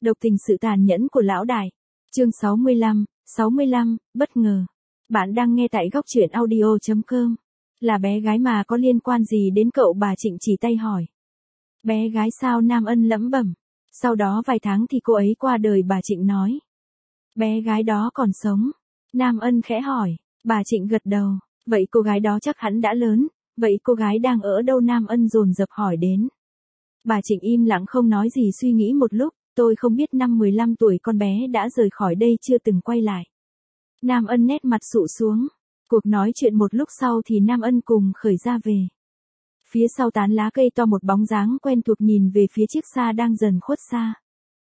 Độc tình sự tàn nhẫn của lão đại. Chương 65, bất ngờ. Bạn đang nghe tại góc truyện audio.com. Là bé gái mà có liên quan gì đến cậu? Bà Trịnh chỉ tay hỏi. Bé gái sao? Nam Ân lẩm bẩm. Sau đó vài tháng thì cô ấy qua đời. Bà Trịnh nói. Bé gái đó còn sống? Nam Ân khẽ hỏi. Bà Trịnh gật đầu. Vậy cô gái đó chắc hẳn đã lớn. Vậy cô gái đang ở đâu? Nam Ân dồn dập hỏi đến. Bà Trịnh im lặng không nói gì, suy nghĩ một lúc. Tôi không biết năm 15 tuổi con bé đã rời khỏi đây chưa từng quay lại. Nam Ân nét mặt sụ xuống. Cuộc nói chuyện một lúc sau thì Nam Ân cùng khởi ra về. Phía sau tán lá cây to một bóng dáng quen thuộc nhìn về phía chiếc xa đang dần khuất xa.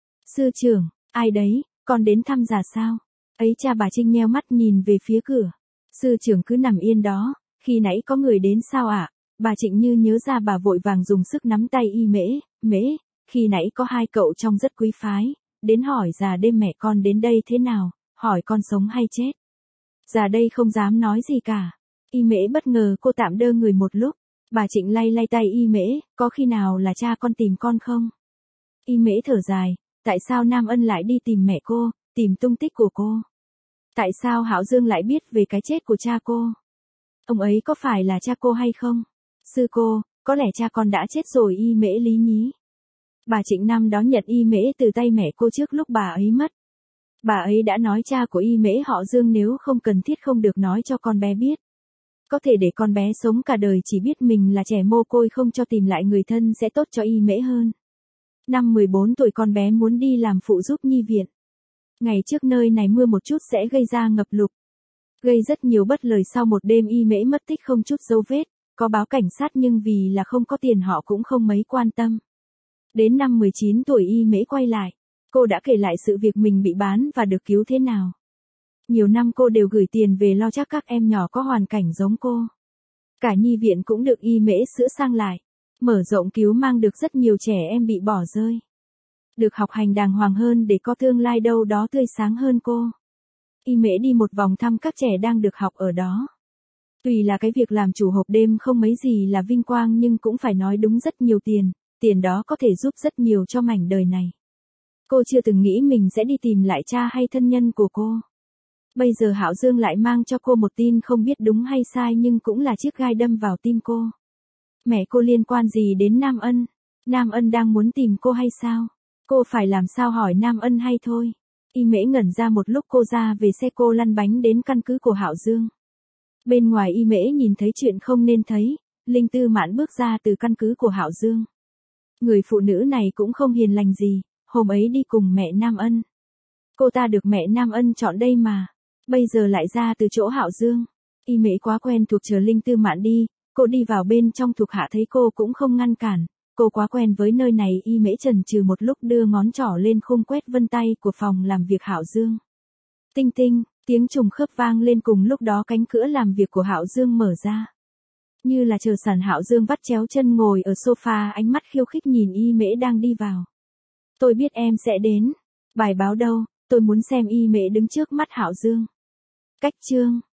Sư trưởng, ai đấy, con đến thăm già sao? Ấy cha, bà Trinh nheo mắt nhìn về phía cửa. Sư trưởng cứ nằm yên đó, khi nãy có người đến sao ạ? Bà Trịnh như nhớ ra, bà vội vàng dùng sức nắm tay Y Mễ, khi nãy có hai cậu trông rất quý phái, đến hỏi già đêm mẹ con đến đây thế nào, hỏi con sống hay chết. Già đây không dám nói gì cả. Y Mễ bất ngờ, cô tạm đơ người một lúc. Bà Trịnh lay lay tay Y Mễ, có khi nào là cha con tìm con không? Y Mễ thở dài, tại sao Nam Ân lại đi tìm mẹ cô, tìm tung tích của cô? Tại sao Hạo Dương lại biết về cái chết của cha cô? Ông ấy có phải là cha cô hay không? Sư cô, có lẽ cha con đã chết rồi. Y Mễ lý nhí. Bà Trịnh năm đó nhận Y Mễ từ tay mẹ cô trước lúc bà ấy mất. Bà ấy đã nói cha của Y Mễ họ Dương nếu không cần thiết không được nói cho con bé biết. Có thể để con bé sống cả đời chỉ biết mình là trẻ mồ côi, không cho tìm lại người thân sẽ tốt cho Y Mễ hơn. Năm 14 tuổi con bé muốn đi làm phụ giúp nhi viện. Ngày trước nơi này mưa một chút sẽ gây ra ngập lụt. Gây rất nhiều bất lợi. Sau một đêm Y Mễ mất tích không chút dấu vết, có báo cảnh sát nhưng vì là không có tiền họ cũng không mấy quan tâm. Đến năm 19 tuổi Y Mễ quay lại. Cô đã kể lại sự việc mình bị bán và được cứu thế nào. Nhiều năm cô đều gửi tiền về lo chắc các em nhỏ có hoàn cảnh giống cô. Cả nhi viện cũng được Y Mễ sửa sang lại. Mở rộng cứu mang được rất nhiều trẻ em bị bỏ rơi. Được học hành đàng hoàng hơn để có tương lai đâu đó tươi sáng hơn cô. Y Mễ đi một vòng thăm các trẻ đang được học ở đó. Tuy là cái việc làm chủ hộp đêm không mấy gì là vinh quang nhưng cũng phải nói đúng rất nhiều tiền. Tiền đó có thể giúp rất nhiều cho mảnh đời này. Cô chưa từng nghĩ mình sẽ đi tìm lại cha hay thân nhân của cô. Bây giờ Hạo Dương lại mang cho cô một tin không biết đúng hay sai nhưng cũng là chiếc gai đâm vào tim cô. Mẹ cô liên quan gì đến Nam Ân? Nam Ân đang muốn tìm cô hay sao? Cô phải làm sao hỏi Nam Ân hay thôi? Y Mễ ngẩn ra một lúc, cô ra về xe, cô lăn bánh đến căn cứ của Hạo Dương. Bên ngoài Y Mễ nhìn thấy chuyện không nên thấy. Linh Tư Mạn bước ra từ căn cứ của Hạo Dương. Người phụ nữ này cũng không hiền lành gì. Hôm ấy đi cùng mẹ Nam Ân. Cô ta được mẹ Nam Ân chọn đây mà. Bây giờ lại ra từ chỗ Hạo Dương. Y Mễ quá quen thuộc chờ Linh Tư Mạn đi. Cô đi vào bên trong, thuộc hạ thấy cô cũng không ngăn cản. Cô quá quen với nơi này. Y Mễ chần chừ một lúc đưa ngón trỏ lên khung quét vân tay của phòng làm việc Hạo Dương. Tinh tinh, tiếng trùng khớp vang lên cùng lúc đó cánh cửa làm việc của Hạo Dương mở ra. Như là chờ sẵn, Hạo Dương vắt chéo chân ngồi ở sofa, ánh mắt khiêu khích nhìn Y Mễ đang đi vào. Tôi biết em sẽ đến. Bài báo đâu, tôi muốn xem. Y Mễ đứng trước mắt Hạo Dương. Cách chương.